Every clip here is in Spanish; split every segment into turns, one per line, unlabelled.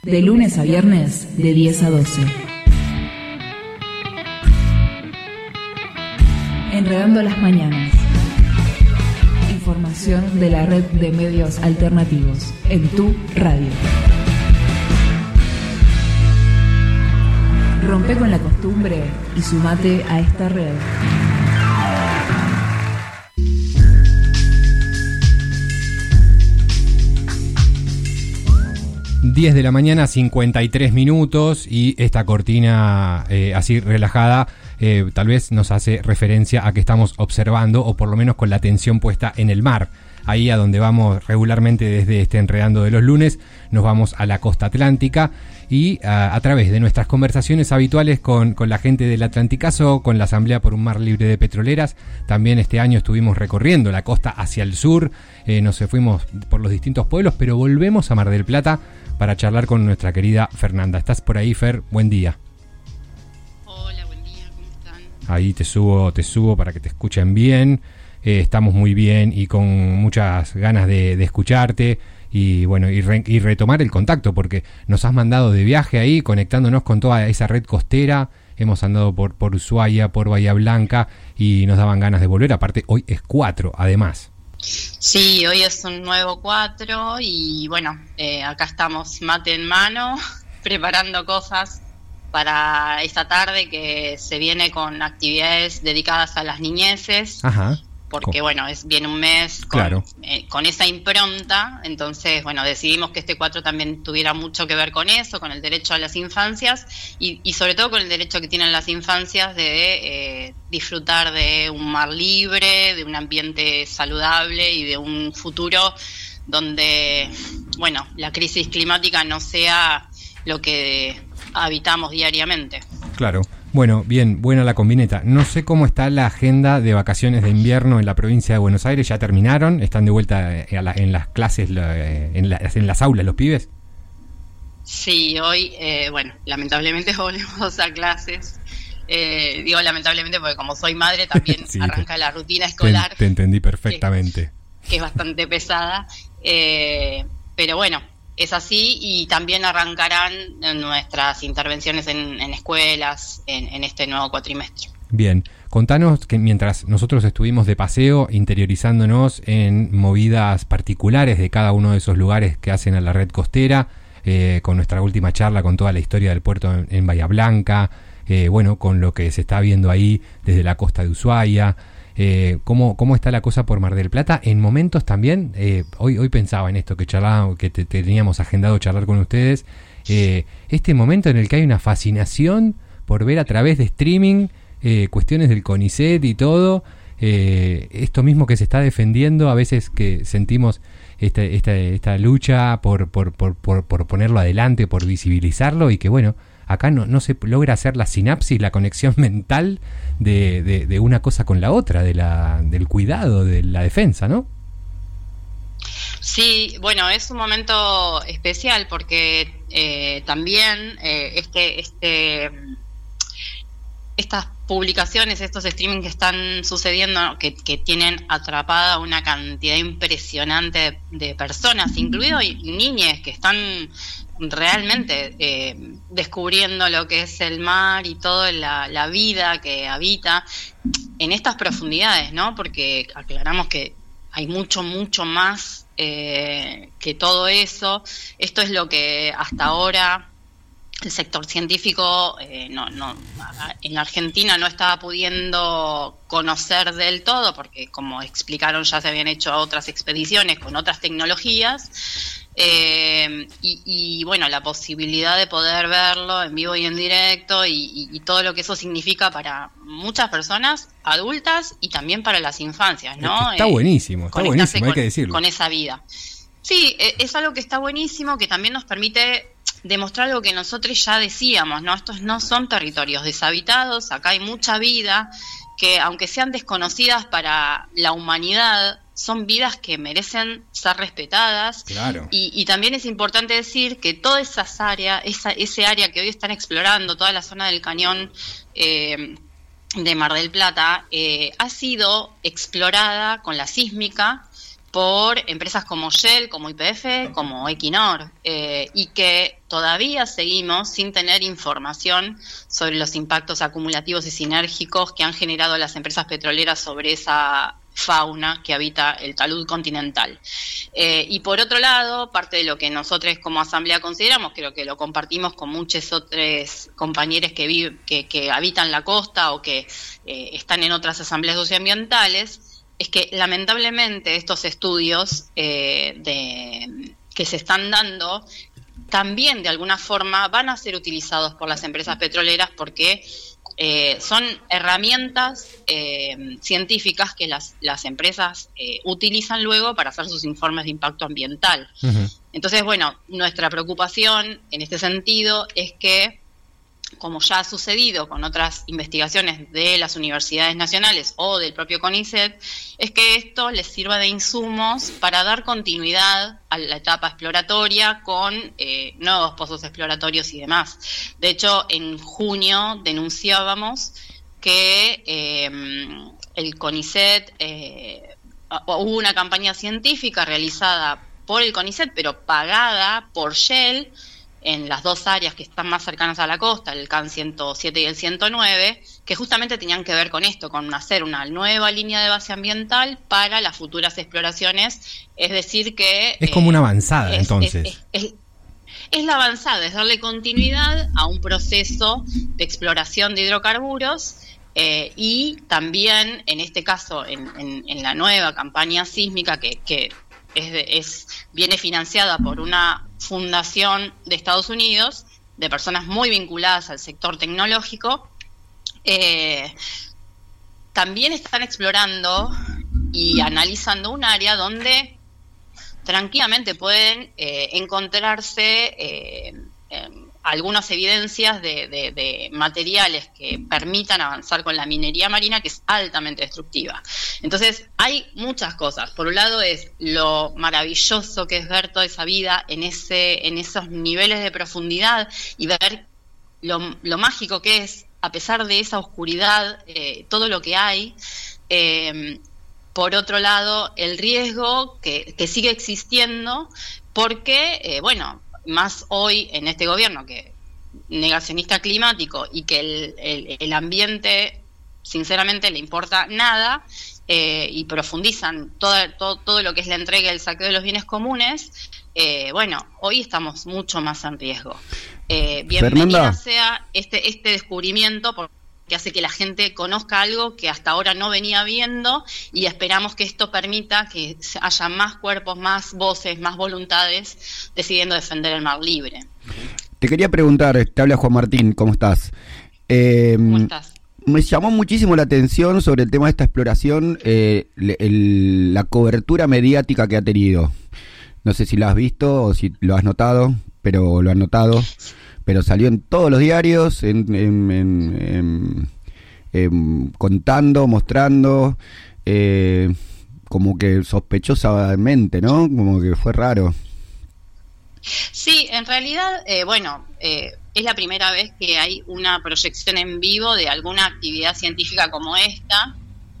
De lunes a viernes, de 10 a 12. Enredando las mañanas. Información de la red de medios alternativos en tu radio. Rompe con la costumbre y sumate a esta red.
Diez de la mañana, 53 minutos, y esta cortina así relajada tal vez nos hace referencia a que estamos observando, o por lo menos con la atención puesta en el mar. Ahí a donde vamos regularmente desde este Enredando de los lunes, nos vamos a la costa atlántica y a través de nuestras conversaciones habituales con la gente del Atlanticazo, con la Asamblea por un Mar Libre de Petroleras. También este año estuvimos recorriendo la costa hacia el sur, nos fuimos por los distintos pueblos, pero volvemos a Mar del Plata para charlar con nuestra querida Fernanda. ¿Estás por ahí, Fer? Buen día.
Hola, buen día, ¿cómo están?
Ahí te subo para que te escuchen bien. Estamos muy bien y con muchas ganas de escucharte y bueno, y retomar el contacto, porque nos has mandado de viaje ahí, conectándonos con toda esa red costera. Hemos andado por Ushuaia, por Bahía Blanca, y nos daban ganas de volver. Aparte, hoy es 4, además.
Sí, hoy es un nuevo 4 y bueno, acá estamos mate en mano, preparando cosas para esta tarde que se viene con actividades dedicadas a las niñeces.
Ajá.
Porque bueno, viene un mes con esa impronta, entonces bueno, decidimos que este 4 también tuviera mucho que ver con eso, con el derecho a las infancias y sobre todo con el derecho que tienen las infancias de disfrutar de un mar libre, de un ambiente saludable y de un futuro donde, bueno, la crisis climática no sea lo que habitamos diariamente. Claro.
Bueno, bien, buena la combineta. No sé cómo está la agenda de vacaciones de invierno en la provincia de Buenos Aires. ¿Ya terminaron? ¿Están de vuelta en las clases, en las aulas los pibes?
Sí, hoy, bueno, lamentablemente volvemos a clases. Digo lamentablemente porque como soy madre también sí, arranca la rutina escolar.
Te entendí perfectamente.
Que es bastante pesada. Pero bueno, es así, y también arrancarán nuestras intervenciones en escuelas en este nuevo cuatrimestre.
Bien, contanos que mientras nosotros estuvimos de paseo interiorizándonos en movidas particulares de cada uno de esos lugares que hacen a la red costera, con nuestra última charla con toda la historia del puerto en Bahía Blanca, bueno, con lo que se está viendo ahí desde la costa de Ushuaia. ¿Cómo está la cosa por Mar del Plata? En momentos también, hoy pensaba en esto que charlábamos, que teníamos agendado charlar con ustedes, este momento en el que hay una fascinación por ver a través de streaming cuestiones del CONICET y todo, esto mismo que se está defendiendo, a veces que sentimos esta lucha por ponerlo adelante, por visibilizarlo, y que bueno, acá no se logra hacer la sinapsis, la conexión mental de una cosa con la otra, del cuidado, de la defensa, ¿no?
Sí, bueno, es un momento especial porque también estas publicaciones, estos streaming que están sucediendo, que tienen atrapada una cantidad impresionante de personas, incluidos niñes que están realmente descubriendo lo que es el mar y toda la vida que habita en estas profundidades, ¿no? Porque aclaramos que hay mucho más que todo eso. Esto es lo que hasta ahora el sector científico en Argentina no estaba pudiendo conocer del todo, porque como explicaron ya se habían hecho otras expediciones con otras tecnologías. Y bueno, la posibilidad de poder verlo en vivo y en directo y todo lo que eso significa para muchas personas adultas y también para las infancias, ¿no?
Está buenísimo, hay que decirlo.
Con esa vida. Sí, es algo que está buenísimo, que también nos permite demostrar algo que nosotros ya decíamos, ¿no? Estos no son territorios deshabitados, acá hay mucha vida que, aunque sean desconocidas para la humanidad, son vidas que merecen ser respetadas.
Claro.
Y también es importante decir que todas esas áreas, ese área que hoy están explorando, toda la zona del cañón de Mar del Plata, ha sido explorada con la sísmica por empresas como Shell, como YPF, como Equinor, y que todavía seguimos sin tener información sobre los impactos acumulativos y sinérgicos que han generado las empresas petroleras sobre esa fauna que habita el talud continental. Y por otro lado, parte de lo que nosotros como asamblea consideramos, creo que lo compartimos con muchos otros compañeros que habitan la costa o que están en otras asambleas socioambientales, es que lamentablemente estos estudios que se están dando también de alguna forma van a ser utilizados por las empresas petroleras porque son herramientas científicas que las empresas utilizan luego para hacer sus informes de impacto ambiental. Uh-huh. Entonces, bueno, nuestra preocupación en este sentido es que, como ya ha sucedido con otras investigaciones de las universidades nacionales o del propio CONICET, es que esto les sirva de insumos para dar continuidad a la etapa exploratoria con nuevos pozos exploratorios y demás. De hecho, en junio denunciábamos que el CONICET, hubo una campaña científica realizada por el CONICET, pero pagada por Shell, en las dos áreas que están más cercanas a la costa, el CAN 107 y el 109, que justamente tenían que ver con esto, con hacer una nueva línea de base ambiental para las futuras exploraciones, es decir que...
Es como una avanzada, entonces.
Es la avanzada, es darle continuidad a un proceso de exploración de hidrocarburos, y también, en este caso, en la nueva campaña sísmica que viene financiada por una fundación de Estados Unidos, de personas muy vinculadas al sector tecnológico, también están explorando y analizando un área donde tranquilamente pueden encontrarse algunas evidencias de materiales que permitan avanzar con la minería marina, que es altamente destructiva. Entonces, hay muchas cosas. Por un lado es lo maravilloso que es ver toda esa vida en esos niveles de profundidad y ver lo mágico que es, a pesar de esa oscuridad, todo lo que hay. Por otro lado, el riesgo que sigue existiendo porque, más hoy en este gobierno que negacionista climático y que el ambiente sinceramente le importa nada, y profundizan todo lo que es la entrega y el saqueo de los bienes comunes, hoy estamos mucho más en riesgo. Bienvenida Fernanda sea este descubrimiento que hace que la gente conozca algo que hasta ahora no venía viendo, y esperamos que esto permita que haya más cuerpos, más voces, más voluntades decidiendo defender el mar libre.
Te quería preguntar, te habla Juan Martín, ¿cómo estás?
¿Cómo estás?
Me llamó muchísimo la atención sobre el tema de esta exploración, la cobertura mediática que ha tenido. No sé si lo has visto o si lo has notado, pero lo han notado. Pero salió en todos los diarios, contando, mostrando, como que sospechosamente, ¿no? Como que fue raro.
Sí, en realidad, es la primera vez que hay una proyección en vivo de alguna actividad científica como esta,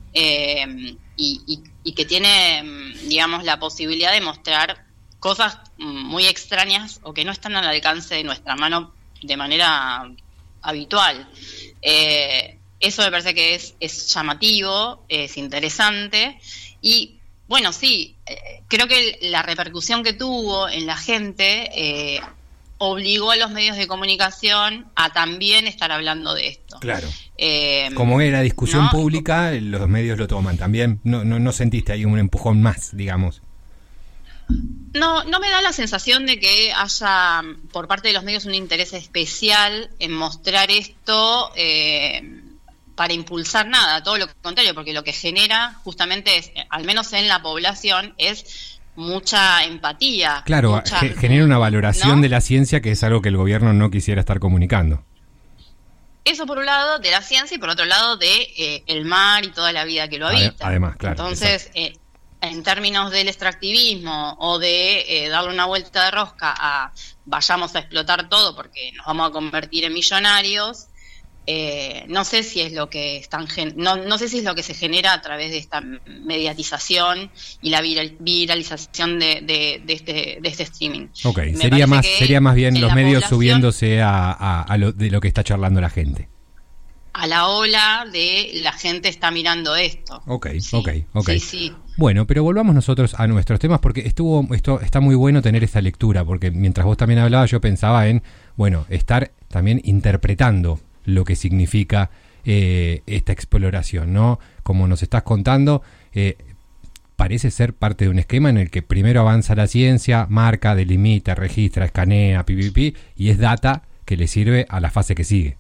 y que tiene, digamos, la posibilidad de mostrar cosas muy extrañas o que no están al alcance de nuestra mano de manera habitual. Eso me parece que es llamativo, es interesante, y sí, creo que la repercusión que tuvo en la gente obligó a los medios de comunicación a también estar hablando de esto.
Claro. Como era discusión pública, los medios lo toman también. No sentiste ahí un empujón más, digamos.
No me da la sensación de que haya por parte de los medios un interés especial en mostrar esto para impulsar nada, todo lo contrario, porque lo que genera justamente es, al menos en la población, es mucha empatía.
Claro, genera una valoración de la ciencia, que es algo que el gobierno no quisiera estar comunicando.
Eso por un lado de la ciencia, y por otro lado de el mar y toda la vida que lo habita.
Además, claro.
Entonces, en términos del extractivismo o de darle una vuelta de rosca a vayamos a explotar todo porque nos vamos a convertir en millonarios, no sé si es lo que no sé si es lo que se genera a través de esta mediatización y la viralización de este streaming.
Ok, sería más bien los medios subiéndose de lo que está charlando la gente.
A la ola de la gente está mirando esto.
Ok.
Sí.
Bueno, pero volvamos nosotros a nuestros temas, porque esto está muy bueno tener esta lectura, porque mientras vos también hablabas yo pensaba en, estar también interpretando lo que significa esta exploración, ¿no? Como nos estás contando, parece ser parte de un esquema en el que primero avanza la ciencia, marca, delimita, registra, escanea, y es data que le sirve a la fase que sigue.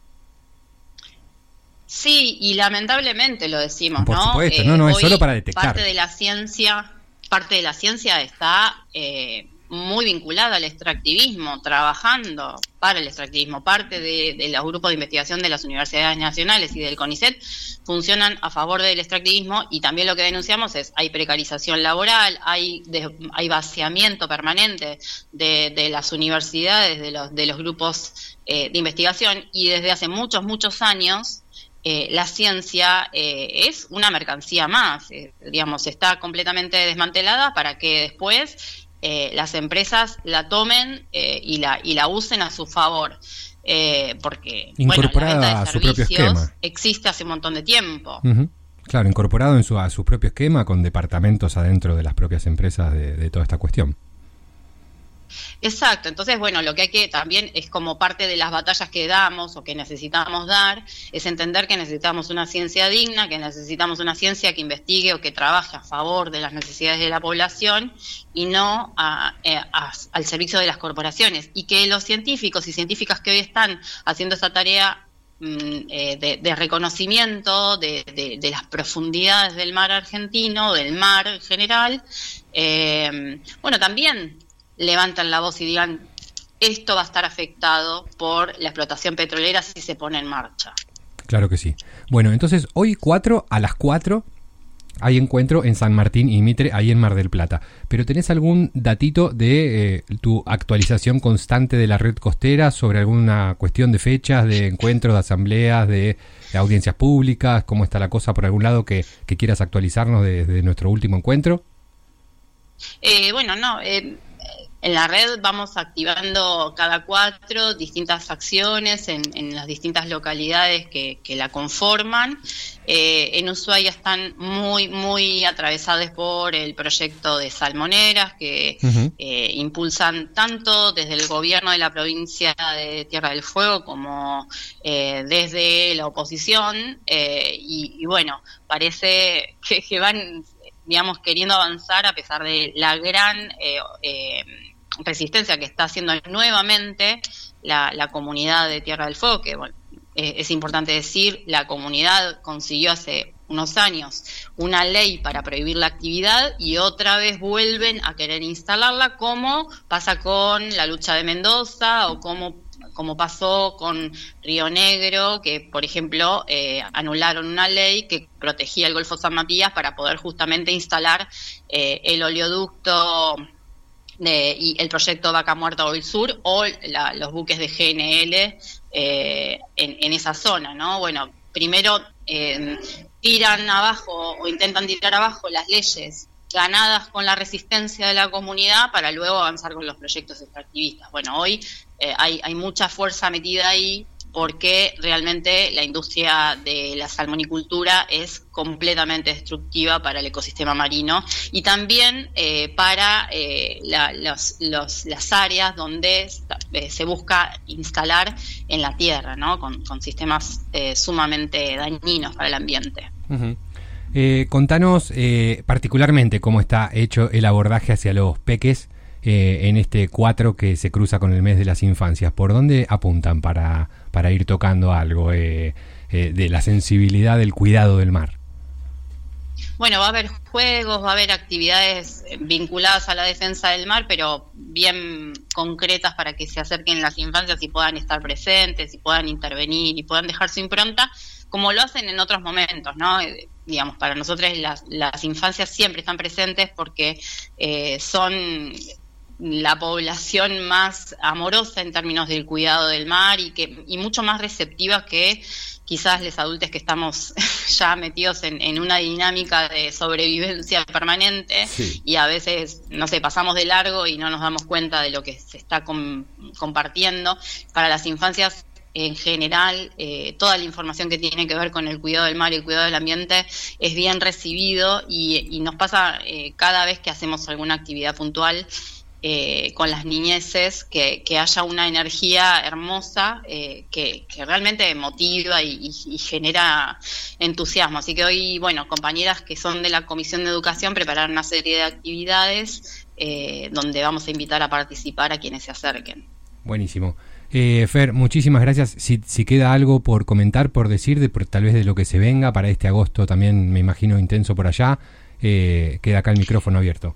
Sí, y lamentablemente lo decimos,
Por
¿no?
supuesto, no es solo para detectar.
Parte de la ciencia está muy vinculada al extractivismo, trabajando para el extractivismo. Parte de los grupos de investigación de las universidades nacionales y del CONICET funcionan a favor del extractivismo, y también lo que denunciamos hay precarización laboral, hay vaciamiento permanente de las universidades, de los grupos de investigación, y desde hace muchos años la ciencia es una mercancía más, está completamente desmantelada para que después las empresas la tomen y la usen a su favor, porque
incorporada
la venta de
a su propio esquema
existe hace un montón de tiempo.
Uh-huh. Claro, incorporado a su propio esquema, con departamentos adentro de las propias empresas de toda esta cuestión.
Exacto, entonces lo que hay que también es, como parte de las batallas que damos o que necesitamos dar, es entender que necesitamos una ciencia digna, que necesitamos una ciencia que investigue o que trabaje a favor de las necesidades de la población y no al servicio de las corporaciones, y que los científicos y científicas que hoy están haciendo esta tarea de reconocimiento de las profundidades del mar argentino, del mar en general, también levantan la voz y digan: esto va a estar afectado por la explotación petrolera si se pone en marcha.
Claro que sí. Bueno, entonces hoy a las 4 hay encuentro en San Martín y Mitre, ahí en Mar del Plata. Pero ¿tenés algún datito de tu actualización constante de la red costera sobre alguna cuestión de fechas, de encuentros, de asambleas, de audiencias públicas? ¿Cómo está la cosa por algún lado que quieras actualizarnos de nuestro último encuentro?
En la red vamos activando cada 4 distintas acciones en las distintas localidades que la conforman. En Ushuaia están muy atravesadas por el proyecto de salmoneras que impulsan tanto desde el gobierno de la provincia de Tierra del Fuego como desde la oposición, parece que van, queriendo avanzar a pesar de la gran resistencia que está haciendo nuevamente la comunidad de Tierra del Fuego, que es importante decir, la comunidad consiguió hace unos años una ley para prohibir la actividad y otra vez vuelven a querer instalarla, como pasa con la lucha de Mendoza o como pasó con Río Negro, que por ejemplo anularon una ley que protegía el Golfo San Matías para poder justamente instalar el oleoducto y el proyecto Vaca Muerta Oil Sur o los buques de GNL en esa zona, ¿no? Primero tiran abajo o intentan tirar abajo las leyes ganadas con la resistencia de la comunidad para luego avanzar con los proyectos extractivistas. Hoy hay mucha fuerza metida ahí, porque realmente la industria de la salmonicultura es completamente destructiva para el ecosistema marino y también para las áreas donde se busca instalar en la tierra, ¿no? Con sistemas sumamente dañinos para el ambiente.
Uh-huh. Contanos particularmente cómo está hecho el abordaje hacia los peques en este 4 que se cruza con el mes de las infancias. ¿Por dónde apuntan para ir tocando algo de la sensibilidad del cuidado del mar?
Va a haber juegos, va a haber actividades vinculadas a la defensa del mar, pero bien concretas para que se acerquen las infancias y puedan estar presentes, y puedan intervenir y puedan dejar su impronta, como lo hacen en otros momentos, ¿no? Para nosotros las infancias siempre están presentes porque son la población más amorosa en términos del cuidado del mar y mucho más receptiva que quizás los adultos que estamos ya metidos en una dinámica de sobrevivencia permanente, sí, y a veces, no sé, pasamos de largo y no nos damos cuenta de lo que se está compartiendo. Para las infancias en general, toda la información que tiene que ver con el cuidado del mar y el cuidado del ambiente es bien recibido y nos pasa cada vez que hacemos alguna actividad puntual con las niñeces, que haya una energía hermosa que realmente motiva y genera entusiasmo. Así que hoy, bueno, compañeras que son de la Comisión de Educación prepararon una serie de actividades donde vamos a invitar a participar a quienes se acerquen.
Buenísimo. Fer, muchísimas gracias. Si queda algo por comentar, por decir, tal vez de lo que se venga para este agosto también, me imagino, intenso por allá, queda acá el micrófono abierto.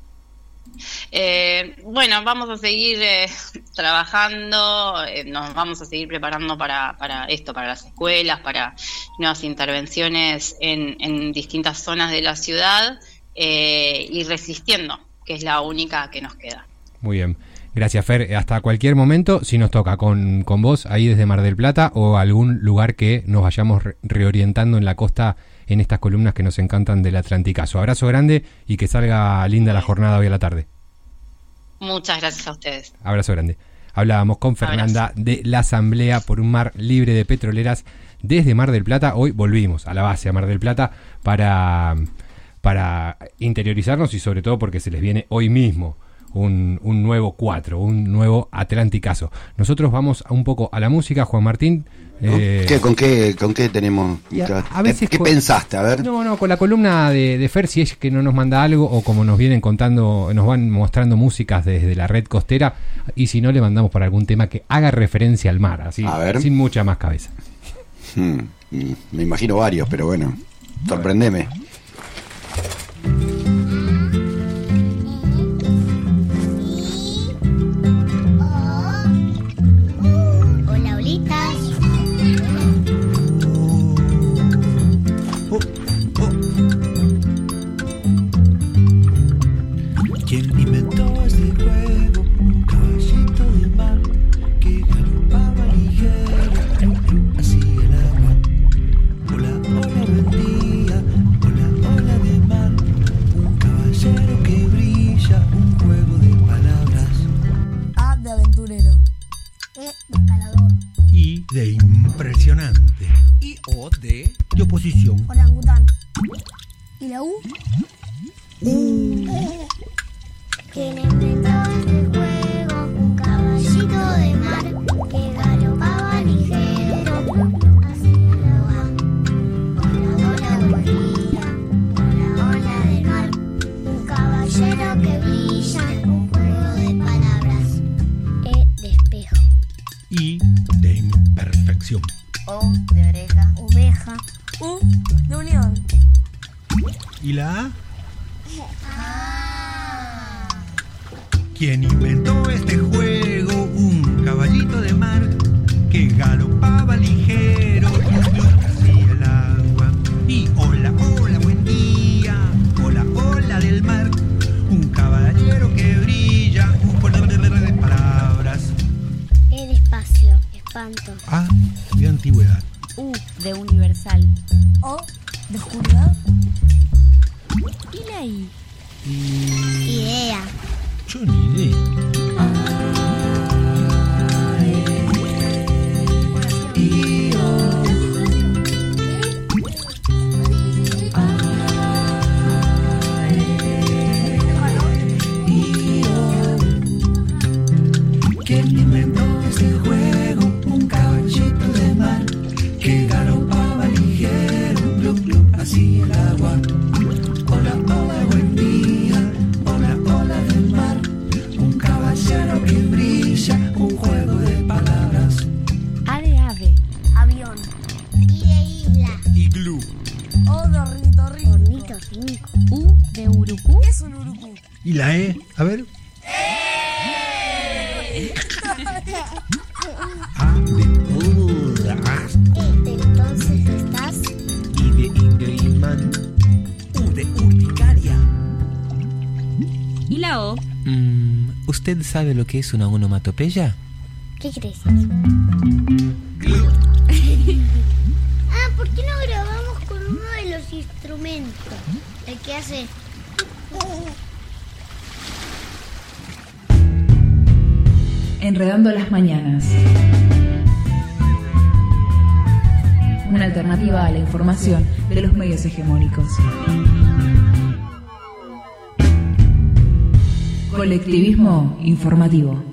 Bueno, vamos a seguir trabajando, nos vamos a seguir preparando para esto, para las escuelas, para nuevas intervenciones en distintas zonas de la ciudad y resistiendo, que es la única que nos queda. Muy bien. Gracias, Fer. Hasta cualquier momento, si nos toca con vos ahí desde Mar del Plata o algún lugar que nos vayamos reorientando en la costa en estas columnas que nos encantan del Atlanticazo. Abrazo grande y que salga linda la jornada hoy a la tarde. Muchas gracias a ustedes.
Abrazo grande. Hablábamos con Fernanda de la Asamblea por un Mar Libre de Petroleras desde Mar del Plata. Hoy volvimos a la base, a Mar del Plata, para interiorizarnos y sobre todo porque se les viene hoy mismo un nuevo 4, un nuevo Atlanticazo. Nosotros vamos un poco a la música, Juan Martín.
¿Con qué tenemos?
A veces
¿Qué pensaste? A ver.
No, con la columna de Fer, si es que no nos manda algo, o como nos vienen contando, nos van mostrando músicas desde la red costera, y si no, le mandamos para algún tema que haga referencia al mar, así, sin mucha más cabeza.
Me imagino varios, pero bueno, sorprendeme.
¿Quién inventó este juego? Un caballito de mar que galopaba ligero hacia el agua. Hola, hola, buen día. Hola, hola de mar. Un caballero que brilla, un juego de palabras.
A de aventurero. E de escalador.
I de impresionante. Y O de oposición.
Orangután. ¿Y la U?
¿Quién inventó este juego? Un caballito de mar que galopaba ligero hacia el agua. Hola, hola, buen día. Hola, hola del mar. Un caballero que brilla, un juego de palabras. E de espejo.
I de imperfección.
O de oreja.
Oveja. U de unión.
¿Y la A? ¿Quién inventó este juego? Un caballito de mar que galopaba ligero hacia el agua. Y hola, hola, buen día. Hola, hola del mar. Un caballero que brilla, un juego de palabras.
E de espacio, espanto.
A de antigüedad.
U de universal.
O de oscuridad.
¿Y la I?
Idea.
Yo ni idea. ¿Quién inventó este juego? Un caballito de mar que galopaba ligero, glup, glup, hacia el agua. Hola, hola, buen día. Hola, hola del mar. Un caballero que brilla, un juego de palabras.
A de ave.
Avión.
Y de isla.
Iglú.
O de ornitorrinco.
Ornitorrinco.
U de urucú.
¿Qué es un urucú?
¿Y la E? A ver. A de horas.
De entonces estás.
I de Ingridman. U de urticaria.
¿Y la O?
¿Usted sabe lo que es una onomatopeya?
¿Qué crees? ¿Por qué no grabamos con uno de los instrumentos? El que hace...
Enredando las mañanas. Una alternativa a la información de los medios hegemónicos. Colectivismo informativo.